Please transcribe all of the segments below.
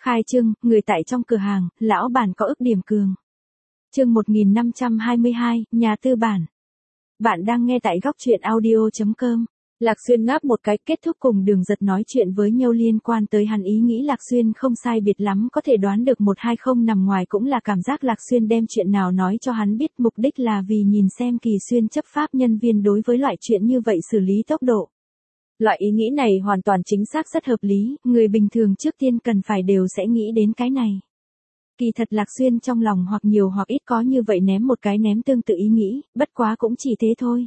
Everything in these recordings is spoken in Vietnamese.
Khai trương, người tại trong cửa hàng, lão bản có ức điểm cường. Chương 1522, nhà tư bản. Bạn đang nghe tại góc truyện audio.com. Lạc Xuyên ngáp một cái, kết thúc cùng Đường Giật nói chuyện với nhau liên quan tới hắn. Ý nghĩ Lạc Xuyên không sai biệt lắm, có thể đoán được 120 nằm ngoài cũng là cảm giác Lạc Xuyên đem chuyện nào nói cho hắn biết, mục đích là vì nhìn xem Kỳ Xuyên chấp pháp nhân viên đối với loại chuyện như vậy xử lý tốc độ. Loại ý nghĩ này hoàn toàn chính xác, rất hợp lý, người bình thường trước tiên cần phải đều sẽ nghĩ đến cái này. Kỳ thật Lạc Xuyên trong lòng hoặc nhiều hoặc ít có như vậy ném một cái ném tương tự ý nghĩ, bất quá cũng chỉ thế thôi.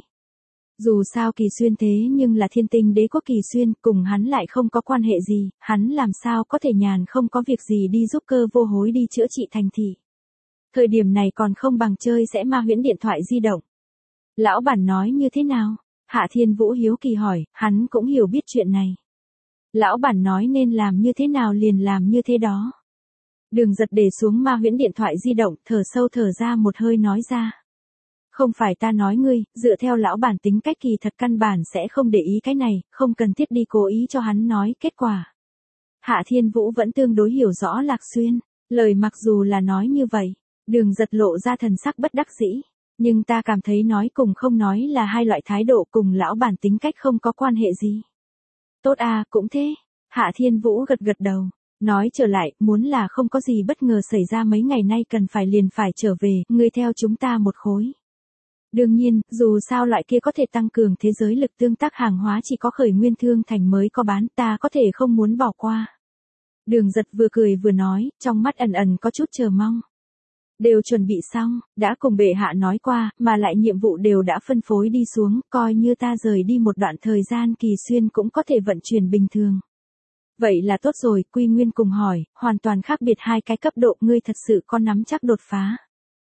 Dù sao Kỳ Xuyên thế nhưng là Thiên Tinh Đế quốc Kỳ Xuyên, cùng hắn lại không có quan hệ gì, hắn làm sao có thể nhàn không có việc gì đi giúp Cơ Vô Hối đi chữa trị thành thị. Thời điểm này còn không bằng chơi sẽ ma huyễn điện thoại di động. Lão bản nói như thế nào? Hạ Thiên Vũ hiếu kỳ hỏi, hắn cũng hiểu biết chuyện này. Lão bản nói nên làm như thế nào liền làm như thế đó. Đường Giật để xuống ma huyễn điện thoại di động, thở sâu thở ra một hơi nói ra. Không phải ta nói ngươi, dựa theo lão bản tính cách Kỳ thật căn bản sẽ không để ý cái này, không cần thiết đi cố ý cho hắn nói kết quả. Hạ Thiên Vũ vẫn tương đối hiểu rõ Lạc Xuyên, lời mặc dù là nói như vậy, Đường Giật lộ ra thần sắc bất đắc dĩ, nhưng ta cảm thấy nói cùng không nói là hai loại thái độ, cùng lão bản tính cách không có quan hệ gì. Tốt à, cũng thế. Hạ Thiên Vũ gật gật đầu. Nói trở lại, muốn là không có gì bất ngờ xảy ra mấy ngày nay cần phải liền phải trở về, ngươi theo chúng ta một khối. Đương nhiên, dù sao loại kia có thể tăng cường thế giới lực tương tác hàng hóa chỉ có Khởi Nguyên Thương Thành mới có bán, ta có thể không muốn bỏ qua. Đường Giật vừa cười vừa nói, trong mắt ẩn ẩn có chút chờ mong. Đều chuẩn bị xong, đã cùng bệ hạ nói qua, mà lại nhiệm vụ đều đã phân phối đi xuống, coi như ta rời đi một đoạn thời gian Kỳ Xuyên cũng có thể vận chuyển bình thường. Vậy là tốt rồi, Quy Nguyên cùng hỏi, hoàn toàn khác biệt hai cái cấp độ, ngươi thật sự có nắm chắc đột phá.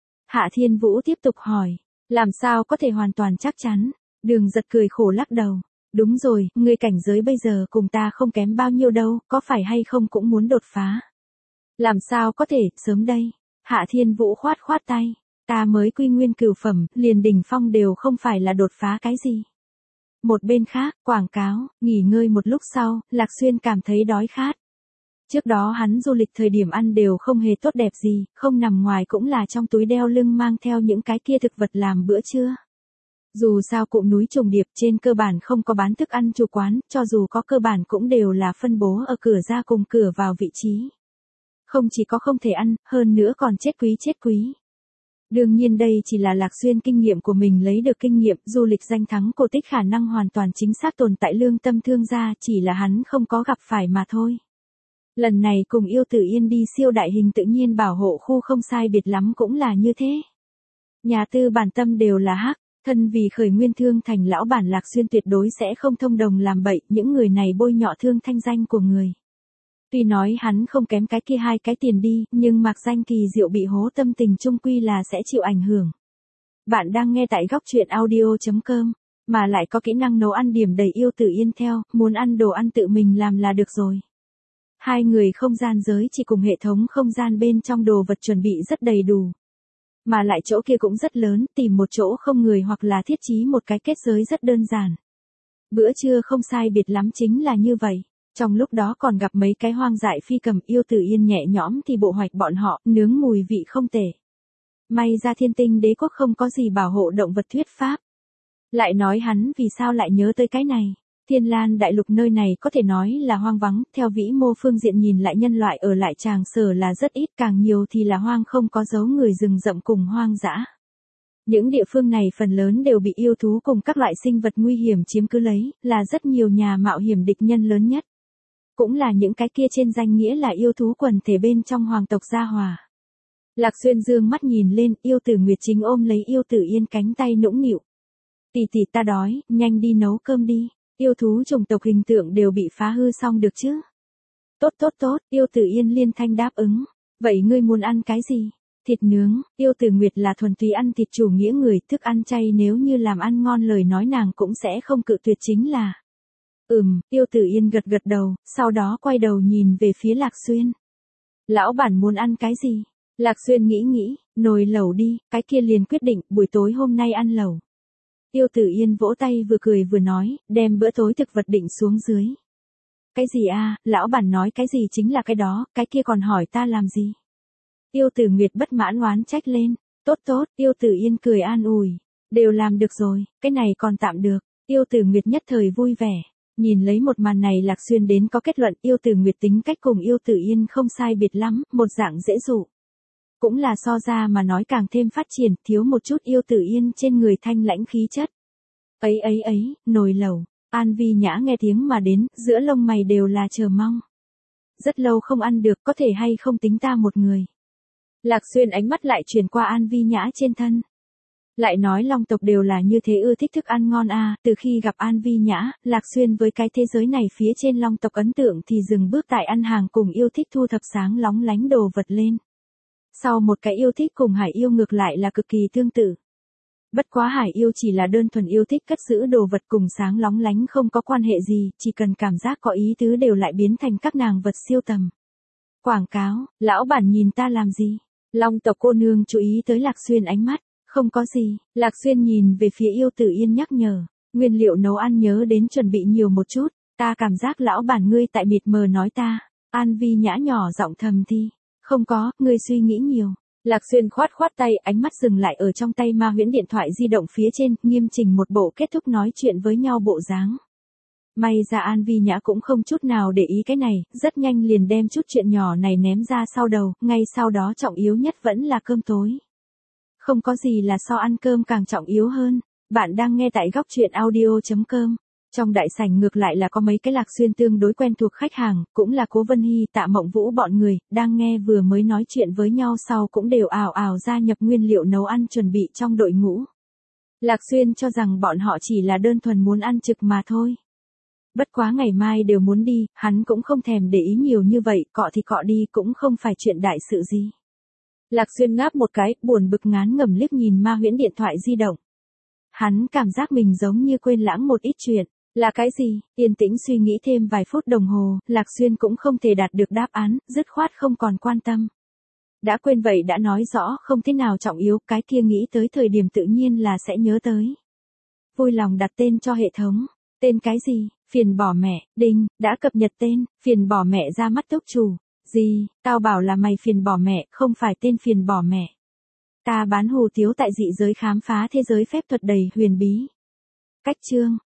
Hạ Thiên Vũ tiếp tục hỏi, làm sao có thể hoàn toàn chắc chắn? Đường Giật cười khổ lắc đầu. Đúng rồi, ngươi cảnh giới bây giờ cùng ta không kém bao nhiêu đâu, có phải hay không cũng muốn đột phá? Làm sao có thể, sớm đây. Hạ Thiên Vũ khoát khoát tay, ta mới Quy Nguyên cửu phẩm, liền đỉnh phong đều không phải là đột phá cái gì. Một bên khác, quảng cáo, nghỉ ngơi một lúc sau, Lạc Xuyên cảm thấy đói khát. Trước đó hắn du lịch thời điểm ăn đều không hề tốt đẹp gì, không nằm ngoài cũng là trong túi đeo lưng mang theo những cái kia thực vật làm bữa trưa. Dù sao cụm núi trùng điệp trên cơ bản không có bán thức ăn chủ quán, cho dù có cơ bản cũng đều là phân bố ở cửa ra cùng cửa vào vị trí. Không chỉ có không thể ăn, hơn nữa còn chết quý. Đương nhiên đây chỉ là Lạc Xuyên kinh nghiệm của mình lấy được kinh nghiệm, du lịch danh thắng cổ tích khả năng hoàn toàn chính xác tồn tại lương tâm thương gia, chỉ là hắn không có gặp phải mà thôi. Lần này cùng Yêu Tử Yên đi siêu đại hình tự nhiên bảo hộ khu không sai biệt lắm cũng là như thế. Nhà tư bản tâm đều là hắc, thân vì Khởi Nguyên Thương Thành lão bản Lạc Xuyên tuyệt đối sẽ không thông đồng làm bậy, những người này bôi nhọ thương thanh danh của người. Tuy nói hắn không kém cái kia hai cái tiền đi, nhưng mạc danh Kỳ Diệu bị hố tâm tình chung quy là sẽ chịu ảnh hưởng. Bạn đang nghe tại góc truyện audio.com, mà lại có kỹ năng nấu ăn điểm đầy Yêu Tử Yên theo, muốn ăn đồ ăn tự mình làm là được rồi. Hai người không gian giới chỉ cùng hệ thống không gian bên trong đồ vật chuẩn bị rất đầy đủ. Mà lại chỗ kia cũng rất lớn, tìm một chỗ không người hoặc là thiết trí một cái kết giới rất đơn giản. Bữa trưa không sai biệt lắm chính là như vậy. Trong lúc đó còn gặp mấy cái hoang dại phi cầm, Yêu Tử Yên nhẹ nhõm thì bộ hoạch bọn họ, nướng mùi vị không tệ. May ra Thiên Tinh Đế quốc không có gì bảo hộ động vật thuyết pháp. Lại nói hắn vì sao lại nhớ tới cái này. Thiên Lan đại lục nơi này có thể nói là hoang vắng, theo vĩ mô phương diện nhìn lại nhân loại ở lại tràng sở là rất ít, càng nhiều thì là hoang không có dấu người rừng rậm cùng hoang dã. Những địa phương này phần lớn đều bị yêu thú cùng các loại sinh vật nguy hiểm chiếm cứ lấy, là rất nhiều nhà mạo hiểm địch nhân lớn nhất. Cũng là những cái kia trên danh nghĩa là yêu thú quần thể bên trong hoàng tộc gia hòa. Lạc Xuyên dương mắt nhìn lên, Yêu Tử Nguyệt chính ôm lấy Yêu Tử Yên cánh tay nũng nịu. Tỷ tỷ ta đói, nhanh đi nấu cơm đi, yêu thú chủng tộc hình tượng đều bị phá hư xong được chứ. Tốt, Yêu Tử Yên liên thanh đáp ứng. Vậy ngươi muốn ăn cái gì? Thịt nướng, Yêu Tử Nguyệt là thuần túy ăn thịt chủ nghĩa người, thức ăn chay nếu như làm ăn ngon lời nói nàng cũng sẽ không cự tuyệt chính là. Yêu Tử Yên gật gật đầu, sau đó quay đầu nhìn về phía Lạc Xuyên. Lão bản muốn ăn cái gì? Lạc Xuyên nghĩ, nồi lẩu đi, cái kia liền quyết định, buổi tối hôm nay ăn lẩu. Yêu Tử Yên vỗ tay vừa cười vừa nói, đem bữa tối thực vật định xuống dưới. Cái gì a, lão bản nói cái gì chính là cái đó, cái kia còn hỏi ta làm gì? Yêu Tử Nguyệt bất mãn oán trách lên. Tốt tốt, Yêu Tử Yên cười an ủi. Đều làm được rồi, cái này còn tạm được. Yêu Tử Nguyệt nhất thời vui vẻ. Nhìn lấy một màn này Lạc Xuyên đến có kết luận Yêu Tử Nguyệt tính cách cùng Yêu Tử Yên không sai biệt lắm, một dạng dễ dụ. Cũng là so ra mà nói càng thêm phát triển, thiếu một chút Yêu Tử Yên trên người thanh lãnh khí chất. Ấy, nồi lẩu. An Vi Nhã nghe tiếng mà đến, giữa lông mày đều là chờ mong. Rất lâu không ăn được, có thể hay không tính ta một người. Lạc Xuyên ánh mắt lại chuyển qua An Vi Nhã trên thân. Lại nói Long tộc đều là như thế ưa thích thức ăn ngon a, từ khi gặp An Vi Nhã, Lạc Xuyên với cái thế giới này phía trên Long tộc ấn tượng thì dừng bước tại ăn hàng cùng yêu thích thu thập sáng lóng lánh đồ vật lên. Sau một cái yêu thích cùng Hải yêu ngược lại là cực kỳ tương tự. Bất quá Hải yêu chỉ là đơn thuần yêu thích cất giữ đồ vật cùng sáng lóng lánh không có quan hệ gì, chỉ cần cảm giác có ý tứ đều lại biến thành các nàng vật siêu tầm. Quảng cáo, lão bản nhìn ta làm gì? Long tộc cô nương chú ý tới Lạc Xuyên ánh mắt. Không có gì, Lạc Xuyên nhìn về phía Yêu Tử Yên nhắc nhở. Nguyên liệu nấu ăn nhớ đến chuẩn bị nhiều một chút, ta cảm giác lão bản ngươi tại mịt mờ nói ta. An Vi Nhã nhỏ giọng thầm thì. Không có, ngươi suy nghĩ nhiều. Lạc Xuyên khoát khoát tay, ánh mắt dừng lại ở trong tay Ma Huyễn điện thoại di động phía trên, nghiêm chỉnh một bộ kết thúc nói chuyện với nhau bộ dáng. May ra An Vi Nhã cũng không chút nào để ý cái này, rất nhanh liền đem chút chuyện nhỏ này ném ra sau đầu, ngay sau đó trọng yếu nhất vẫn là cơm tối. Không có gì là so ăn cơm càng trọng yếu hơn. Bạn đang nghe tại góc truyện audio.com. Trong đại sảnh ngược lại là có mấy cái Lạc Xuyên tương đối quen thuộc khách hàng, cũng là Cố Vân Hy, Tạ Mộng Vũ bọn người, đang nghe vừa mới nói chuyện với nhau sau cũng đều ào ào gia nhập nguyên liệu nấu ăn chuẩn bị trong đội ngũ. Lạc Xuyên cho rằng bọn họ chỉ là đơn thuần muốn ăn trực mà thôi. Bất quá ngày mai đều muốn đi, hắn cũng không thèm để ý nhiều như vậy, cọ thì cọ đi cũng không phải chuyện đại sự gì. Lạc Xuyên ngáp một cái, buồn bực ngán ngẩm liếc nhìn Ma Huyễn điện thoại di động. Hắn cảm giác mình giống như quên lãng một ít chuyện. Là cái gì? Yên tĩnh suy nghĩ thêm vài phút đồng hồ, Lạc Xuyên cũng không thể đạt được đáp án, dứt khoát không còn quan tâm. Đã quên vậy đã nói rõ không thế nào trọng yếu, cái kia nghĩ tới thời điểm tự nhiên là sẽ nhớ tới. Vui lòng đặt tên cho hệ thống. Tên cái gì? Phiền bỏ mẹ, đinh, đã cập nhật tên, phiền bỏ mẹ ra mắt tốc chủ. Gì, tao bảo là mày phiền bỏ mẹ, không phải tên phiền bỏ mẹ. Ta bán hủ tiếu tại dị giới khám phá thế giới phép thuật đầy huyền bí. Cách chương.